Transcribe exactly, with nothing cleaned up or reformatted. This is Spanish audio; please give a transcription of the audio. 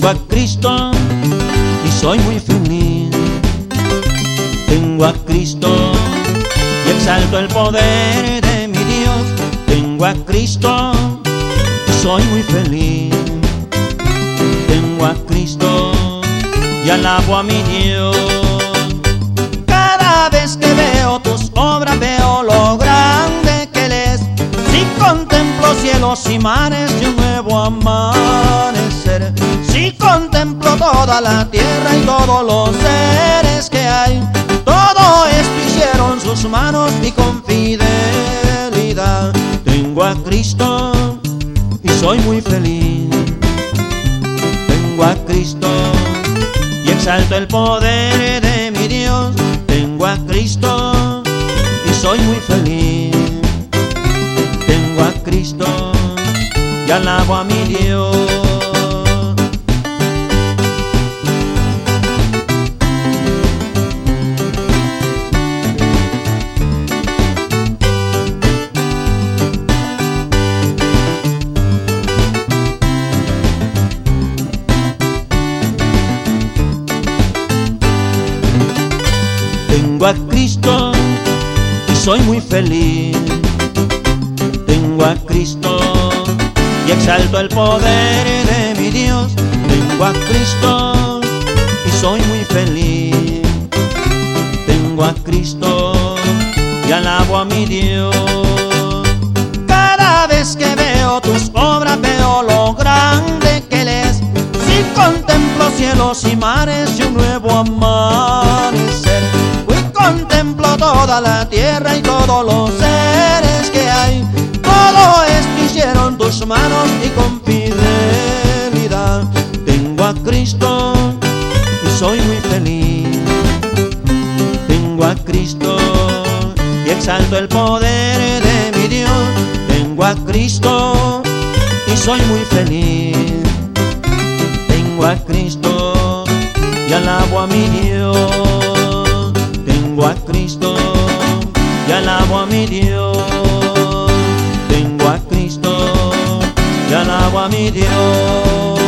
Tengo a Cristo y soy muy feliz. Tengo a Cristo y exalto el poder de mi Dios. Tengo a Cristo y soy muy feliz. Tengo a Cristo y alabo a mi Dios. Cada vez que veo tus obras veo lo grande que Él es. Si contemplo cielos y mares y un nuevo amanecer, si contemplo toda la tierra y todos los seres que hay, todo esto hicieron sus manos y con fidelidad. Tengo a Cristo y soy muy feliz. Tengo a Cristo y exalto el poder de mi Dios. Tengo a Cristo y soy muy feliz. Tengo a Cristo y alabo a mi Dios. Tengo a Cristo y soy muy feliz. Tengo a Cristo y exalto el poder de mi Dios. Tengo a Cristo y soy muy feliz. Tengo a Cristo y alabo a mi Dios. Cada vez que veo tus obras veo lo grande que Él es. Si contemplo cielos y mares y un nuevo amanecer, contemplo toda la tierra y todos los seres que hay, todo esto hicieron tus manos y con fidelidad. Tengo a Cristo y soy muy feliz. Tengo a Cristo y exalto el poder de mi Dios. Tengo a Cristo y soy muy feliz. Tengo a Cristo y alabo a mi Dios. Tengo a Cristo y alabo a mi Dios. Tengo a Cristo y alabo a mi Dios.